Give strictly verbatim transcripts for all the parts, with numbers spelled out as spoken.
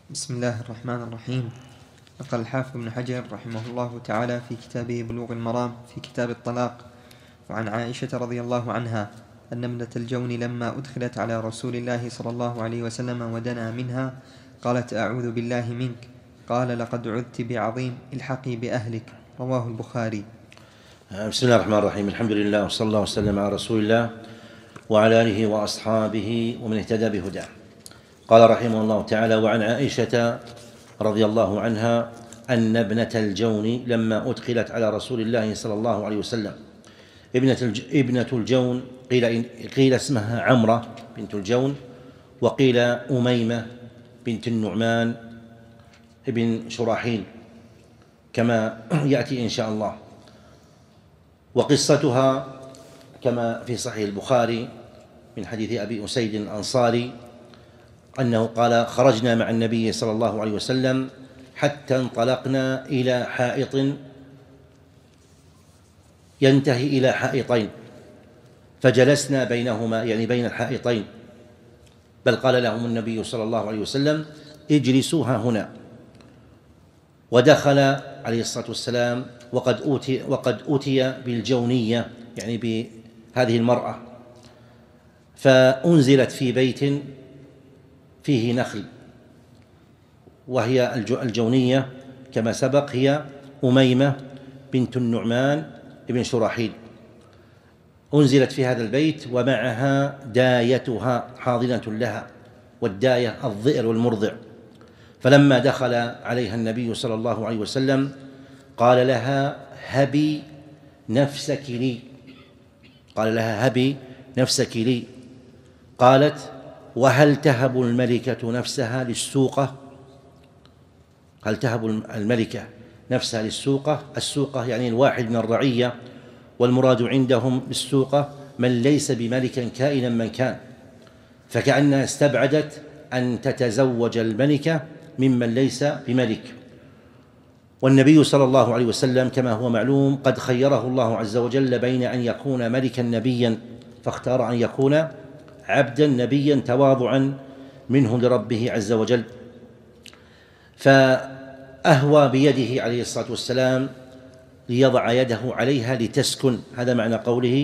بسم الله الرحمن الرحيم. نقل الحافظ ابن حجر رحمه الله تعالى في كتابه بلوغ المرام في كتاب الطلاق وعن عائشة رضي الله عنها أن ابنة الجون لما أدخلت على رسول الله صلى الله عليه وسلم ودنا منها قالت: أعوذ بالله منك. قال: لقد عذت بعظيم، الحقي بأهلك. رواه البخاري. بسم الله الرحمن الرحيم. الحمد لله وصلى الله وسلم على رسول الله وعلى آله وأصحابه ومن اهتدى بهداه. قال رحمه الله تعالى: وعن عائشة رضي الله عنها أن ابنة الجون لما أدخلت على رسول الله صلى الله عليه وسلم. ابنة ابنة الجون قيل, قيل اسمها عمرة بنت الجون، وقيل أميمة بنت النعمان ابن شراحيل كما يأتي إن شاء الله. وقصتها كما في صحيح البخاري من حديث أبي أسيد الأنصاري أنه قال: خرجنا مع النبي صلى الله عليه وسلم حتى انطلقنا إلى حائط ينتهي إلى حائطين، فجلسنا بينهما، يعني بين الحائطين، بل قال لهم النبي صلى الله عليه وسلم: اجلسوها هنا. ودخل عليه الصلاة والسلام وقد أوتي, وقد أوتي بالجونية، يعني بهذه المرأة، فأنزلت في بيت فيه نخل، وهي الجونية كما سبق هي أميمة بنت النعمان ابن شراحيل. أنزلت في هذا البيت ومعها دايتها حاضنة لها، والداية الظئر والمرضع. فلما دخل عليها النبي صلى الله عليه وسلم قال لها: هبي نفسك لي. قال لها: هبي نفسك لي. قالت: وهل تهب الملكة نفسها للسوقة؟ هل تهب الملكة نفسها للسوقة؟ السوقة يعني الواحد من الرعية، والمراد عندهم بالسوقة من ليس بملك كائنا من كان، فكأنها استبعدت أن تتزوج الملكة ممن ليس بملك. والنبي صلى الله عليه وسلم كما هو معلوم قد خيره الله عز وجل بين أن يكون ملكا نبيا، فاختار أن يكون عبدا نبيا تواضعا منه لربه عز وجل. فأهوى بيده عليه الصلاة والسلام ليضع يده عليها لتسكن، هذا معنى قوله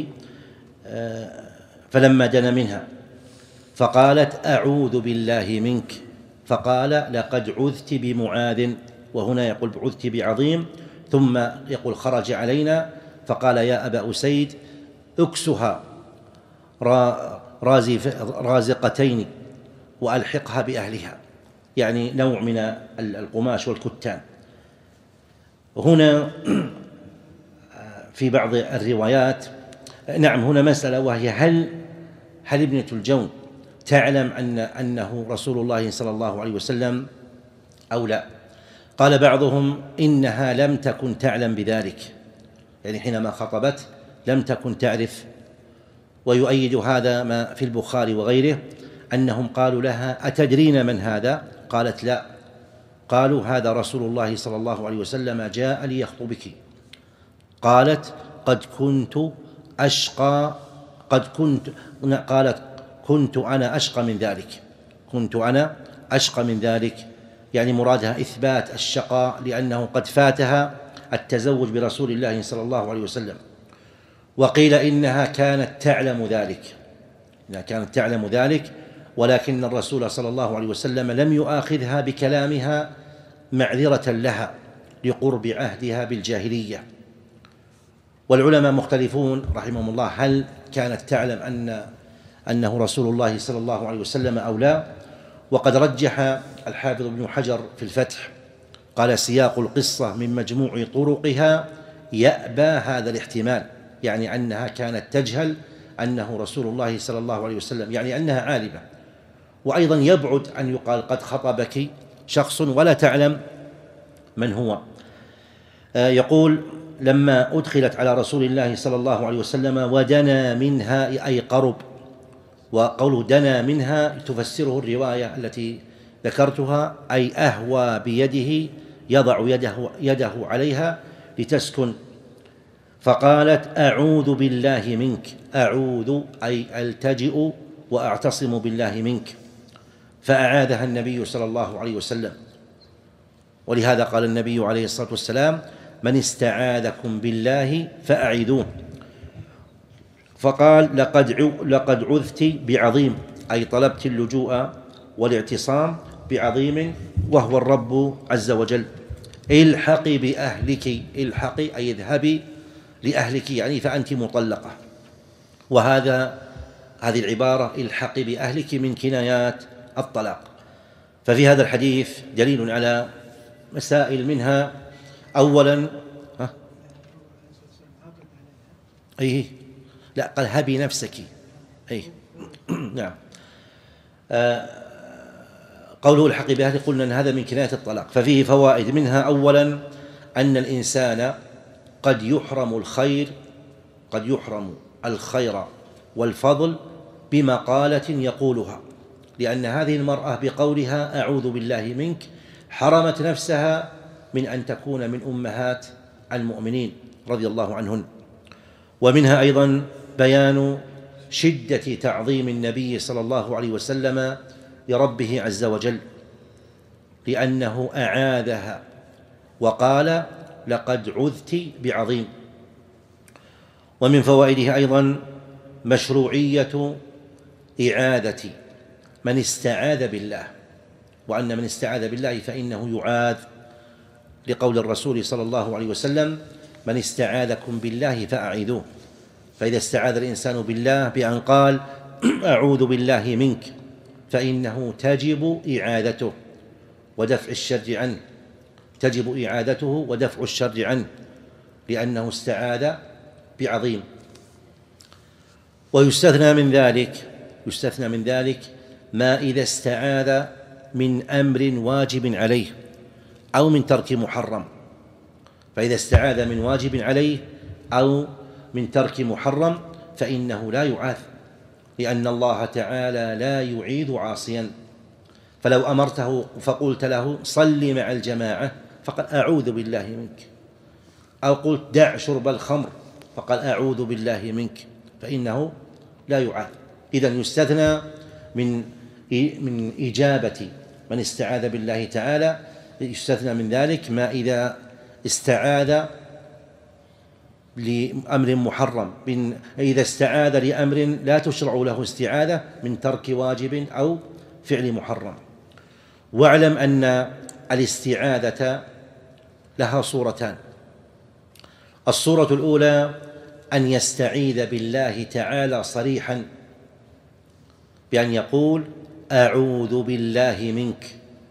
فلما دنا منها فقالت: أعوذ بالله منك. فقال: لقد عذت بمعاذ، وهنا يقول عذت بعظيم، ثم يقول: خرج علينا فقال: يا أبا أسيد اكسها رازقتين وألحقها بأهلها، يعني نوع من القماش والكتان. هنا في بعض الروايات نعم هنا مسألة، وهي هل هل ابنة الجون تعلم أن أنه رسول الله صلى الله عليه وسلم أو لا؟ قال بعضهم: إنها لم تكن تعلم بذلك، يعني حينما خطبت لم تكن تعرف. ويؤيد هذا ما في البخاري وغيره أنهم قالوا لها: أتدرين من هذا؟ قالت: لا. قالوا: هذا رسول الله صلى الله عليه وسلم جاء ليخطبك. قالت: قد كنت أشقى قد كنت قالت: كنت أنا أشقى من ذلك كنت أنا أشقى من ذلك يعني مرادها إثبات الشقاء، لأنه قد فاتها التزوج برسول الله صلى الله عليه وسلم. وقيل إنها كانت تعلم ذلك إنها كانت تعلم ذلك ولكن الرسول صلى الله عليه وسلم لم يؤاخذها بكلامها معذرة لها لقرب عهدها بالجاهلية. والعلماء مختلفون رحمهم الله هل كانت تعلم أن أنه رسول الله صلى الله عليه وسلم أو لا. وقد رجح الحافظ ابن حجر في الفتح، قال: سياق القصة من مجموع طرقها يأبى هذا الاحتمال، يعني أنها كانت تجهل أنه رسول الله صلى الله عليه وسلم، يعني أنها عالمة. وأيضا يبعد أن يقال قد خطبك شخص ولا تعلم من هو. يقول: لما أدخلت على رسول الله صلى الله عليه وسلم ودنا منها أي قرب. وقوله دنا منها تفسره الرواية التي ذكرتها، أي أهوى بيده، يضع يده, يده عليها لتسكن. فقالت: أعوذ بالله منك. أعوذ أي ألتجئ وأعتصم بالله منك. فأعادها النبي صلى الله عليه وسلم. ولهذا قال النبي عليه الصلاة والسلام: من استعاذكم بالله فأعيذوه. فقال: لقد لقد عذت بعظيم، أي طلبت اللجوء والاعتصام بعظيم وهو الرب عز وجل. الحقي بأهلك، الحقي أي اذهبي لأهلك، يعني فأنت مطلقة. وهذا هذه العبارة الحقي بأهلك من كنايات الطلاق. ففي هذا الحديث دليل على مسائل، منها أولا ها أي لا قال هبي نفسك أي نعم. آه قوله الحقي بأهلك، قلنا أن هذا من كناية الطلاق. ففيه فوائد، منها أولا أن الإنسان قد يحرم الخير قد يحرم الخير والفضل بمقالة يقولها، لأن هذه المرأة بقولها أعوذ بالله منك حرمت نفسها من أن تكون من أمهات المؤمنين رضي الله عنهن. ومنها أيضا بيان شدة تعظيم النبي صلى الله عليه وسلم لربه عز وجل، لأنه أعاذها وقال: لقد عذت بعظيم. ومن فوائده أيضا مشروعية إعادة من استعاذ بالله، وأن من استعاذ بالله فإنه يعاذ، لقول الرسول صلى الله عليه وسلم: من استعاذكم بالله فأعيذوه. فإذا استعاذ الإنسان بالله بأن قال أعوذ بالله منك فإنه تجب إعادته ودفع الشر عنه، تجب إعادته ودفع الشر عنه، لأنه استعاذ بعظيم. ويستثنى من ذلك يستثنى من ذلك ما إذا استعاذ من أمر واجب عليه أو من ترك محرم. فإذا استعاذ من واجب عليه أو من ترك محرم فإنه لا يعاذ، لأن الله تعالى لا يعيذ عاصيا. فلو أمرته فقلت له صل مع الجماعة فقال أعوذ بالله منك، أو قلت دع شرب الخمر فقال أعوذ بالله منك، فإنه لا يعاذ. إذن يستثنى من من إجابة من استعاذ بالله تعالى، يستثنى من ذلك ما إذا استعاذ لأمر محرم، من إذا استعاذ لأمر لا تشرع له استعاذة من ترك واجب أو فعل محرم. واعلم أن الاستعاذة لها صورتان. الصورة الأولى أن يستعيذ بالله تعالى صريحا بأن يقول أعوذ بالله منك،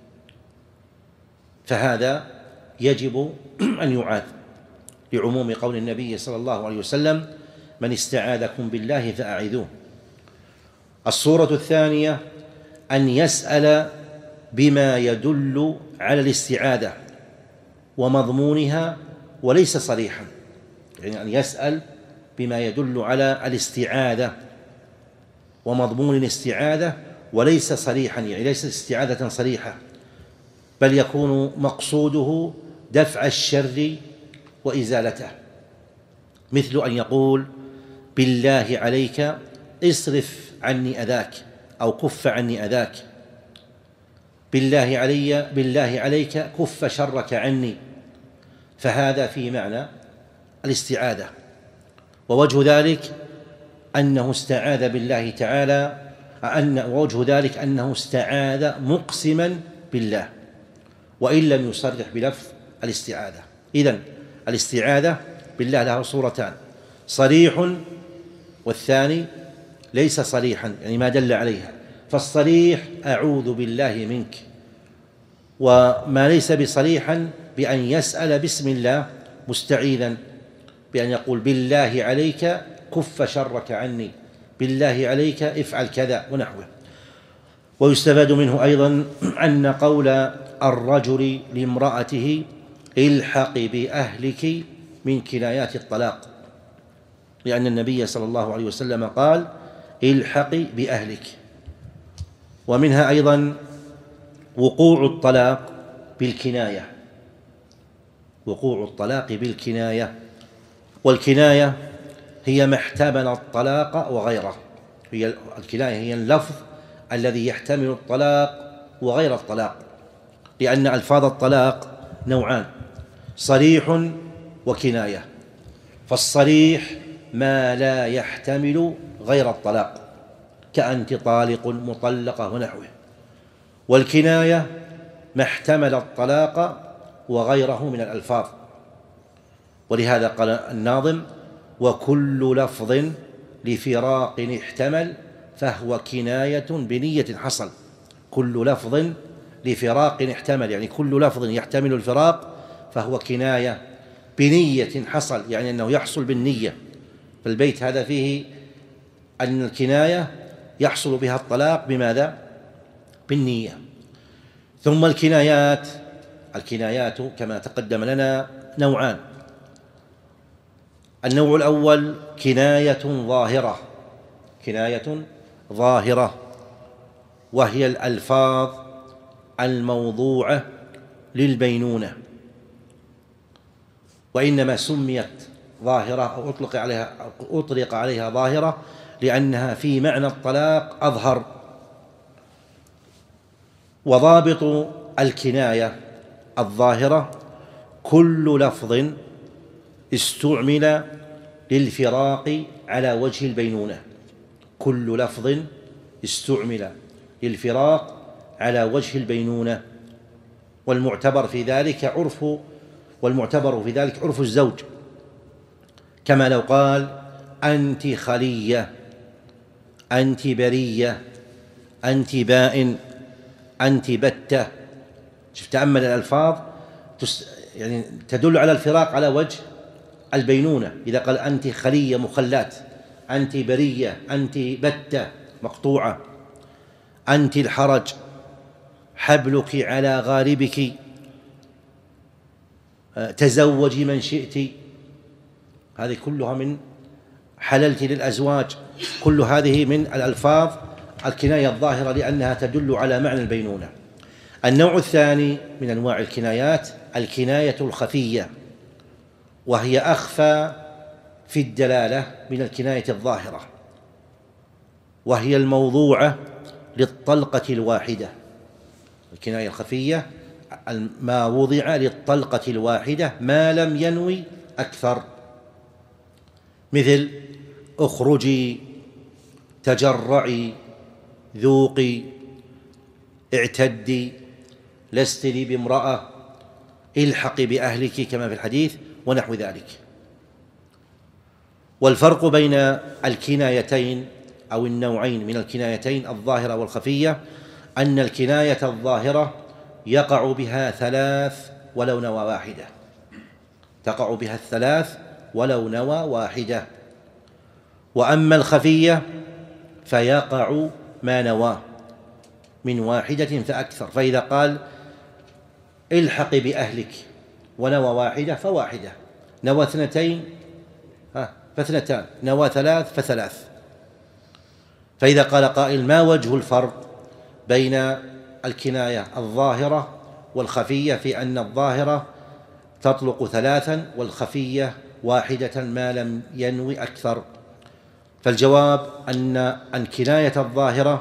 فهذا يجب أن يعاذ، لعموم قول النبي صلى الله عليه وسلم من استعاذكم بالله فأعيذوه. الصورة الثانية أن يسأل بما يدل على الاستعاذة ومضمونها وليس صريحا، يعني أن يسأل بما يدل على الاستعاذة ومضمون الاستعاذة وليس صريحا، يعني ليس استعاذة صريحة، بل يكون مقصوده دفع الشر وإزالته، مثل أن يقول بالله عليك اصرف عني أذاك أو كف عني أذاك، بالله علي بالله عليك كف شرك عني، فهذا في معنى الاستعاذة. ووجه ذلك أنه استعاذ بالله تعالى، أن ووجه ذلك أنه استعاذ مقسما بالله وإن لم يصرح بلفظ الاستعاذة. إذن الاستعاذة بالله لها صورتان، صريح والثاني ليس صريحا، يعني ما دل عليها. فالصريح أعوذ بالله منك، وما ليس بصريحا بأن يسأل باسم الله مستعيذا، بأن يقول بالله عليك كف شرك عني، بالله عليك افعل كذا ونحوه. ويستفاد منه أيضا أن قول الرجل لامرأته الحقي بأهلك من كنايات الطلاق، لأن النبي صلى الله عليه وسلم قال الحقي بأهلك. ومنها أيضا وقوع الطلاق بالكناية، وقوع الطلاق بالكناية، والكناية هي ما احتمل الطلاق وغيره، هي الكناية هي اللفظ الذي يحتمل الطلاق وغير الطلاق، لأن ألفاظ الطلاق نوعان: صريح وكناية. فالصريح ما لا يحتمل غير الطلاق كأنت طالق، مطلقة ونحوه، والكناية ما احتمل الطلاق وغيره من الألفاظ. ولهذا قال الناظم: وكل لفظ لفراق احتمل فهو كناية بنية حصل. كل لفظ لفراق احتمل، يعني كل لفظ يحتمل الفراق فهو كناية بنية حصل، يعني أنه يحصل بالنية. فالبيت هذا فيه أن الكناية يحصل بها الطلاق بماذا؟ بالنية. ثم الكنايات الكنايات كما تقدم لنا نوعان: النوع الأول كناية ظاهرة كناية ظاهرة وهي الألفاظ الموضوعة للبينونة، وإنما سميت ظاهرة أو أطلق عليها أو أطلق عليها ظاهرة لأنها في معنى الطلاق أظهر. وضابط الكناية الظاهرة كل لفظ استعمل للفراق على وجه البينونة. كل لفظ استعمل للفراق على وجه البينونة، والمعتبر في ذلك عرف والمعتبر في ذلك عرف الزوج، كما لو قال: أنت خلية، أنت برية، أنت بائن، أنت بتة. شوف، تأمل الألفاظ يعني تدل على الفراق على وجه البينونة. إذا قال أنت خلية مخلات، أنت برية، أنت بتة مقطوعة، أنت الحرج، حبلك على غاربك، تزوجي من شئت، هذه كلها من حللت للأزواج. كل هذه من الألفاظ الكناية الظاهرة لأنها تدل على معنى البينونة. النوع الثاني من أنواع الكنايات الكناية الخفية، وهي أخفى في الدلالة من الكناية الظاهرة، وهي الموضوعة للطلقة الواحدة. الكناية الخفية ما وضع للطلقة الواحدة ما لم ينوي أكثر، مثل: اخرجي، تجرعي، ذوقي، اعتدي، لست لي بامرأة، الحقي بأهلك كما في الحديث ونحو ذلك. والفرق بين الكنايتين أو النوعين من الكنايتين الظاهرة والخفية أن الكناية الظاهرة يقع بها ثلاث ولو نوى واحدة تقع بها الثلاث ولو نوى واحدة، وأما الخفية فيقع ما نواه من واحدة فأكثر. فإذا قال: الحقي بأهلك ونوى واحدة فواحدة، نوى اثنتين فاثنتان، نوى ثلاث فثلاث. فإذا قال قائل: ما وجه الفرق بين الكناية الظاهرة والخفية في أن الظاهرة تطلق ثلاثا والخفية واحدة ما لم ينوي أكثر؟ فالجواب أن الكناية الظاهرة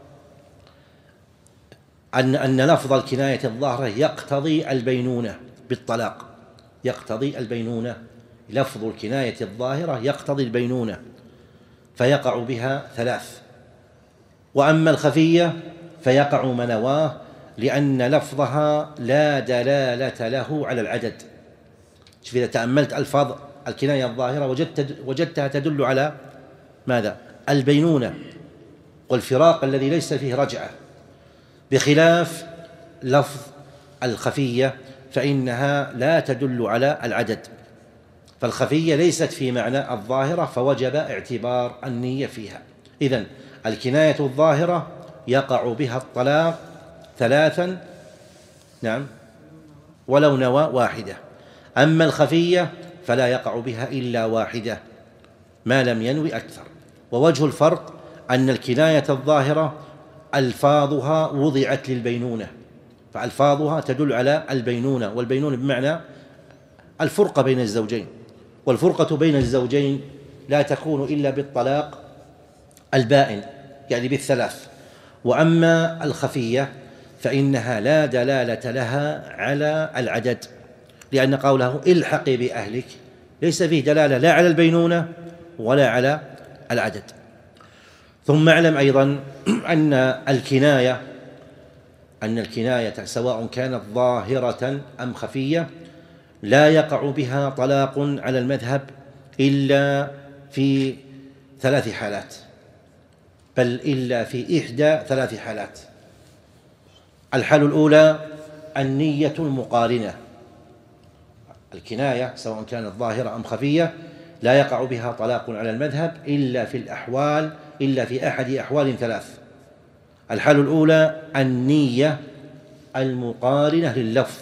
أن أن لفظ الكناية الظاهرة يقتضي البينونة بالطلاق، يقتضي البينونة. لفظ الكناية الظاهرة يقتضي البينونة فيقع بها ثلاث. وأما الخفية فيقع ما نواه لأن لفظها لا دلالة له على العدد. شوف، إذا تأملت ألفاظ الكناية الظاهرة وجدت وجدتها تدل على ماذا؟ البينونة والفراق الذي ليس فيه رجعة، بخلاف لفظ الخفية فإنها لا تدل على العدد. فالخفية ليست في معنى الظاهرة فوجب اعتبار النية فيها. إذن الكناية الظاهرة يقع بها الطلاق ثلاثا، نعم، ولو نوى واحدة. أما الخفية فلا يقع بها إلا واحدة ما لم ينوي أكثر. ووجه الفرق أن الكناية الظاهرة ألفاظها وضعت للبينونة، فألفاظها تدل على البينونة، والبينونة بمعنى الفرقة بين الزوجين، والفرقة بين الزوجين لا تكون إلا بالطلاق البائن، يعني بالثلاث. وأما الخفية فإنها لا دلالة لها على العدد، لأن قوله الحقي بأهلك ليس فيه دلالة لا على البينونة ولا على العدد. ثم اعلم أيضا أن الكناية أن الكناية سواء كانت ظاهرة أم خفية لا يقع بها طلاق على المذهب إلا في ثلاث حالات، بل إلا في إحدى ثلاث حالات. الحالة الأولى النية المقارنة. الكناية سواء كانت ظاهرة أم خفية لا يقع بها طلاق على المذهب إلا في الأحوال إلا في أحد أحوال ثلاث. الحالة الأولى النية المقارنة لللفظ،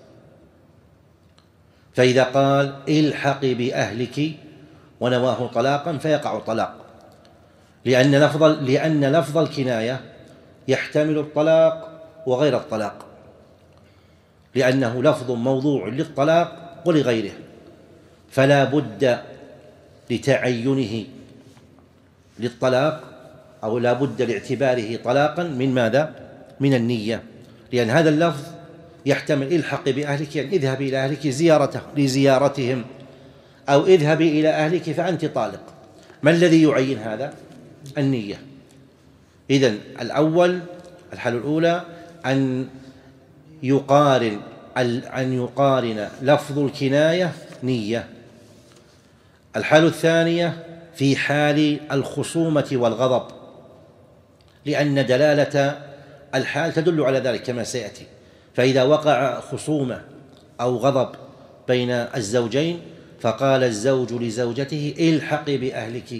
فإذا قال الحقي بأهلك ونواه طلاقا فيقع طلاق، لأن لفظ لأن لفظ الكناية يحتمل الطلاق وغير الطلاق، لأنه لفظ موضوع للطلاق ولغيره، فلا بد لتعينه للطلاق أو لا بد لاعتباره طلاقا من ماذا؟ من النية، لأن هذا اللفظ يحتمل الحق بأهلك يعني اذهبي إلى أهلك زيارته لزيارتهم، أو اذهبي إلى أهلك فأنت طالق. ما الذي يعين هذا؟ النية. إذن الأول الحالة الأولى أن يقارن أن يقارن لفظ الكناية نية. الحالة الثانية في حال الخصومة والغضب، لأن دلالة الحال تدل على ذلك كما سيأتي. فإذا وقع خصومة أو غضب بين الزوجين فقال الزوج لزوجته الحقي بأهلك،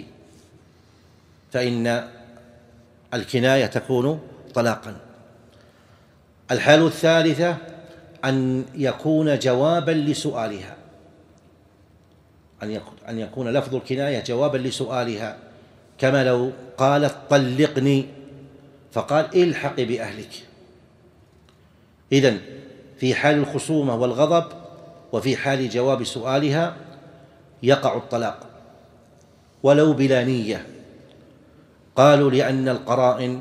فإن الكناية تكون طلاقا. الحالة الثالثة أن يكون جوابا لسؤالها، أن يكون لفظ الكناية جوابا لسؤالها، كما لو قالت طلقني فقال الحقي بأهلك. إذن في حال الخصومة والغضب وفي حال جواب سؤالها يقع الطلاق ولو بلا نية. قالوا لأن القرائن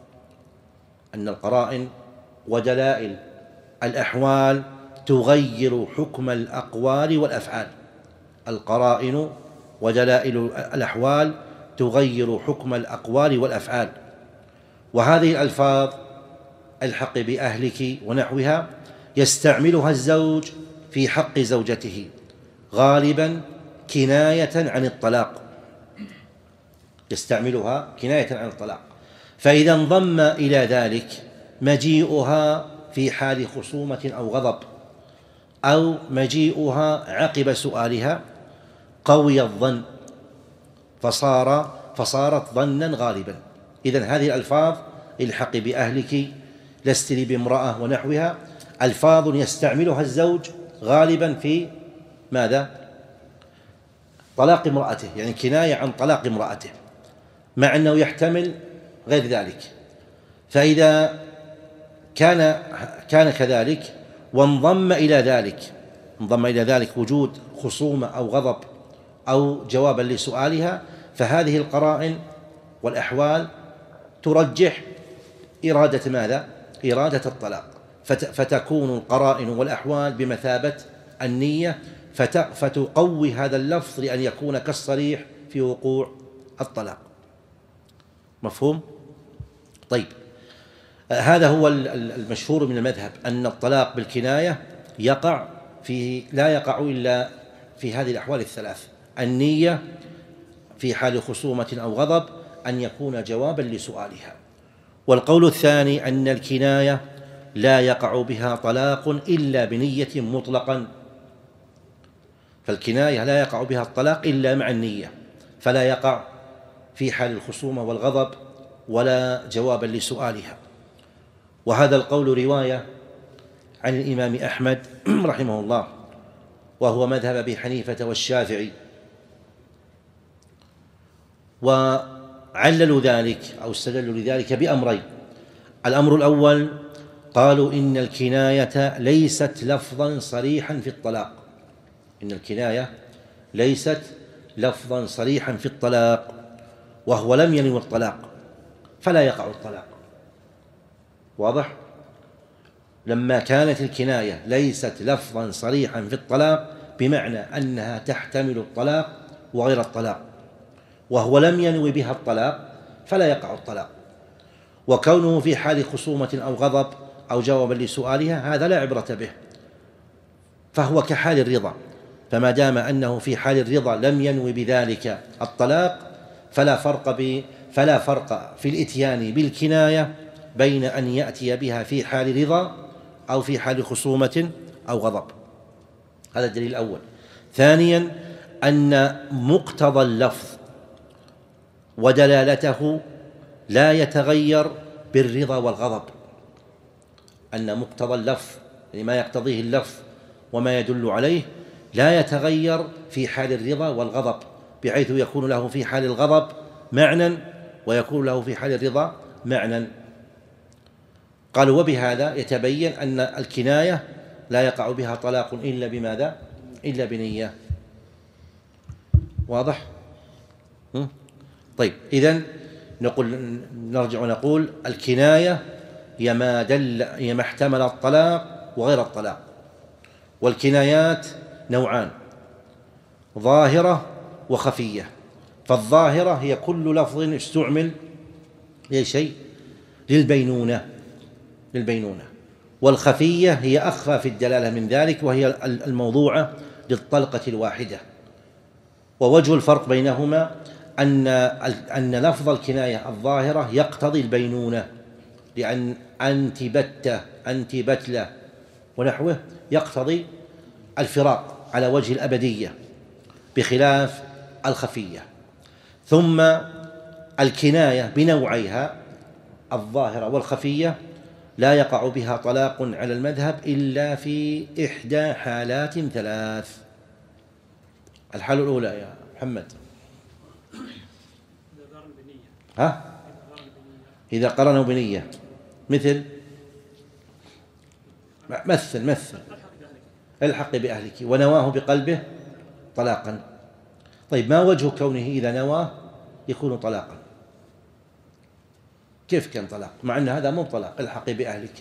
أن القرائن ودلائل الأحوال تغير حكم الأقوال والأفعال. القرائن ودلائل الأحوال تغير حكم الأقوال والأفعال، وهذه الألفاظ الحق بأهلك ونحوها يستعملها الزوج في حق زوجته غالبا كناية عن الطلاق، يستعملها كناية عن الطلاق. فإذا انضم إلى ذلك مجيئها في حال خصومة أو غضب أو مجيئها عقب سؤالها قوي الظن فصار فصارت ظنا غالبا. إذن هذه الألفاظ الحق بأهلك لست لي بامرأة ونحوها ألفاظ يستعملها الزوج غالبا في ماذا؟ طلاق امرأته، يعني كناية عن طلاق امرأته، مع أنه يحتمل غير ذلك. فإذا كان كان كذلك وانضم إلى ذلك انضم إلى ذلك وجود خصومة أو غضب أو جوابا لسؤالها، فهذه القرائن والأحوال ترجح إرادة ماذا؟ إرادة الطلاق، فتكون القرائن والأحوال بمثابة النية فتقوي هذا اللفظ لأن يكون كالصريح في وقوع الطلاق. مفهوم؟ طيب، هذا هو المشهور من المذهب أن الطلاق بالكناية يقع في لا يقع إلا في هذه الأحوال الثلاث: النية في حال خصومة أو غضب، أن يكون جوابا لسؤالها. والقول الثاني أن الكناية لا يقع بها طلاق إلا بنية مطلقا، فالكناية لا يقع بها الطلاق إلا مع النية، فلا يقع في حال الخصومة والغضب ولا جوابا لسؤالها. وهذا القول رواية عن الإمام أحمد رحمه الله، وهو مذهب أبي حنيفة والشافعي. وعللوا ذلك أو استدلوا لذلك بأمرين: الأمر الأول قالوا إن الكناية ليست لفظا صريحا في الطلاق، إن الكناية ليست لفظا صريحا في الطلاق، وهو لم ينوي الطلاق فلا يقع الطلاق. واضح؟ لما كانت الكناية ليست لفظا صريحا في الطلاق بمعنى أنها تحتمل الطلاق وغير الطلاق، وهو لم ينوي بها الطلاق، فلا يقع الطلاق. وكونه في حال خصومة أو غضب أو جوابا لسؤالها هذا لا عبرة به، فهو كحال الرضا، فما دام أنه في حال الرضا لم ينوي بذلك الطلاق فلا فرق ب فلا فرق في الإتيان بالكناية بين أن يأتي بها في حال رضا أو في حال خصومة أو غضب. هذا الدليل الأول. ثانيا أن مقتضى اللفظ ودلالته لا يتغير بالرضا والغضب، أن مقتضى اللفظ يعني ما يقتضيه اللفظ وما يدل عليه لا يتغير في حال الرضا والغضب، بحيث يكون له في حال الغضب معنى ويكون له في حال الرضا معنى. قالوا وبهذا يتبين أن الكناية لا يقع بها طلاق إلا بماذا؟ إلا بنية. واضح؟ طيب، إذن نقول نرجع ونقول الكناية هي ما دل هي ما احتمل الطلاق وغير الطلاق، والكنايات نوعان: ظاهرة وخفية. فالظاهرة هي كل لفظ استعمل أي شيء للبينونة للبينونة والخفية هي أخفى في الدلالة من ذلك، وهي الموضوعة للطلقة الواحدة. ووجه الفرق بينهما أن أن لفظ الكناية الظاهرة يقتضي البينونة، لأن أنت بتة أنت بتلة ونحوه يقتضي الفراق على وجه الأبدية، بخلاف الخفية. ثم الكناية بنوعيها الظاهرة والخفية لا يقع بها طلاق على المذهب إلا في إحدى حالات ثلاث. الحالة الأولى يا محمد ها؟ إذا قرنوا بنية، مثل مثل مثل الحق بأهلك ونواه بقلبه طلاقا. طيب، ما وجه كونه إذا نواه يكون طلاقا؟ كيف كان طلاق مع أن هذا مو طلاق؟ الحق بأهلك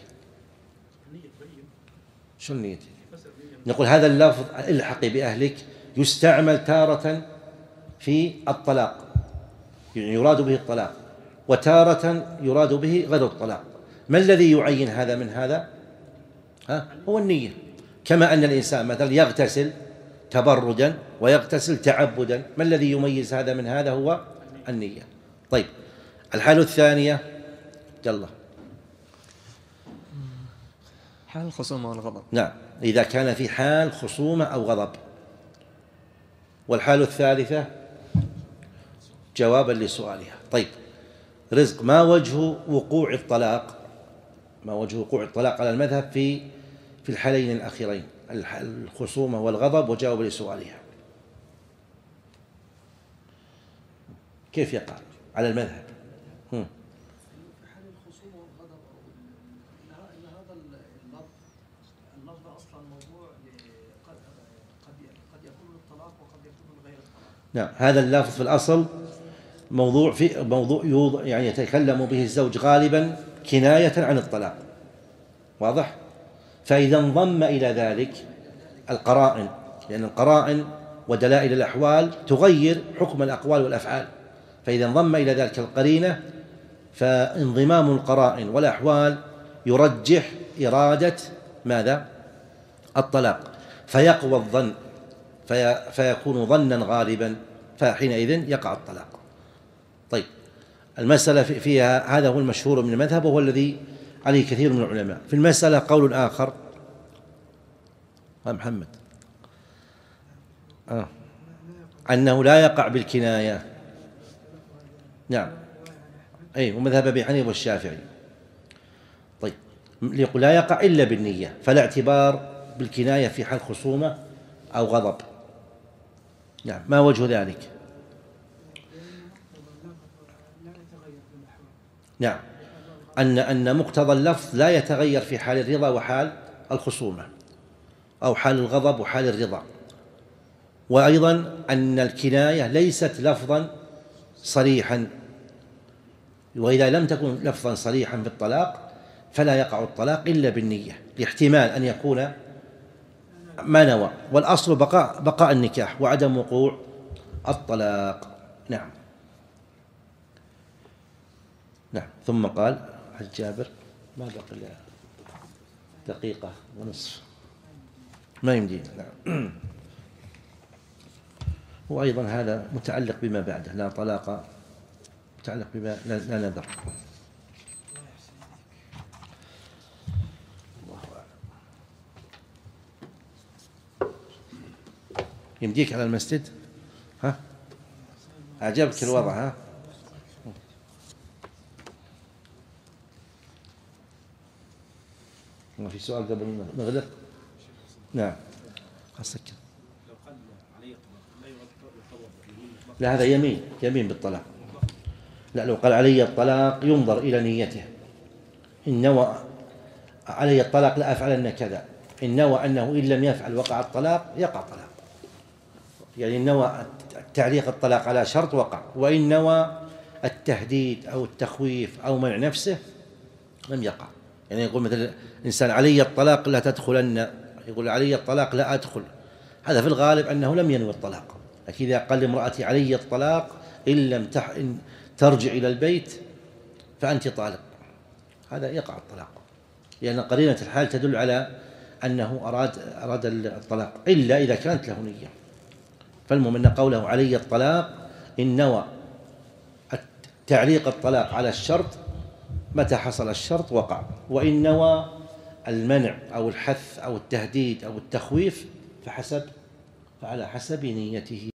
شو النية؟ نقول هذا اللفظ الحق بأهلك يستعمل تارة في الطلاق، يعني يراد به الطلاق، وتارة يراد به غير الطلاق. ما الذي يعين هذا من هذا؟ ها؟ هو النية. كما أن الإنسان مثلا يغتسل تبردا ويغتسل تعبدا، ما الذي يميز هذا من هذا؟ هو النية. طيب، الحالة الثانية يلا حال الخصومة والغضب. نعم، إذا كان في حال خصومة أو غضب. والحالة الثالثة جوابا لسؤالها. طيب، رزق، ما وجه وقوع الطلاق ما وجه وقوع الطلاق على المذهب في في الحالين الأخيرين، الخصومة والغضب، وجاوب لسؤالها. كيف يقع على المذهب؟ هم. في حال الخصومة والغضب إن هذا اللفظ اللفظ أصلا موضوع قد قد يكون للطلاق وقد يكون لغير الطلاق. نعم، هذا اللفظ في الأصل موضوع في موضوع يوضع يعني يتكلم به الزوج غالبا كناية عن الطلاق. واضح؟ فإذا انضم إلى ذلك القرائن، لأن القرائن ودلائل الأحوال تغير حكم الأقوال والأفعال، فإذا انضم إلى ذلك القرينة فانضمام القرائن والأحوال يرجح إرادة ماذا؟ الطلاق، فيقوى الظن في فيكون ظنا غالبا، فحينئذ يقع الطلاق. طيب، المسألة فيها هذا هو المشهور من المذهب، وهو الذي عليه كثير من العلماء. في المسألة قول آخر محمد آه. أنه لا يقع بالكناية. نعم، أي ومذهب أبي حنيفة والشافعي. طيب، يقول لا يقع إلا بالنية، فلا اعتبار بالكناية في حال خصومة أو غضب. نعم، ما وجه ذلك؟ نعم، أن أن مقتضى اللفظ لا يتغير في حال الرضا وحال الخصومة، أو حال الغضب وحال الرضا. وأيضا أن الكناية ليست لفظا صريحا، وإذا لم تكن لفظا صريحا في الطلاق فلا يقع الطلاق إلا بالنية، لاحتمال أن يكون ما نوى، والأصل بقاء بقاء النكاح وعدم وقوع الطلاق. نعم. نعم. ثم قال حج جابر ما بقي إلا دقيقة ونصف، ما يمدي. نعم. وأيضا هذا متعلق بما بعده، لا طلاق متعلق بما لا نذر. يمديك على المسجد؟ ها؟ أعجبك الوضع؟ ها؟ ما في سؤال قبل نغلق؟ نعم. أسكت. لا هذا يمين، يمين بالطلاق. لا لو قال علي الطلاق ينظر إلى نيته، إن نوى علي الطلاق لا أفعلن كذا، إن نوى أنه إن لم يفعل وقع الطلاق يقع طلاق، يعني إن نوى تعليق الطلاق على شرط وقع، وإن نوى التهديد أو التخويف أو منع نفسه لم يقع. يعني يقول مثل إنسان علي الطلاق لا تدخلن، يقول علي الطلاق لا أدخل، هذا في الغالب أنه لم ينوي الطلاق. لكن إذا قال لامرأتي علي الطلاق إن لم تح... إن ترجع إلى البيت فأنت طالق، هذا يقع الطلاق، لأن قرينة الحال تدل على أنه أراد أراد الطلاق، إلا إذا كانت له نية. فالمهم أن قوله علي الطلاق إن نوى تعليق الطلاق على الشرط، متى حصل الشرط وقع، وإن نوى المنع أو الحث أو التهديد أو التخويف فحسب فعلى حسب نيته.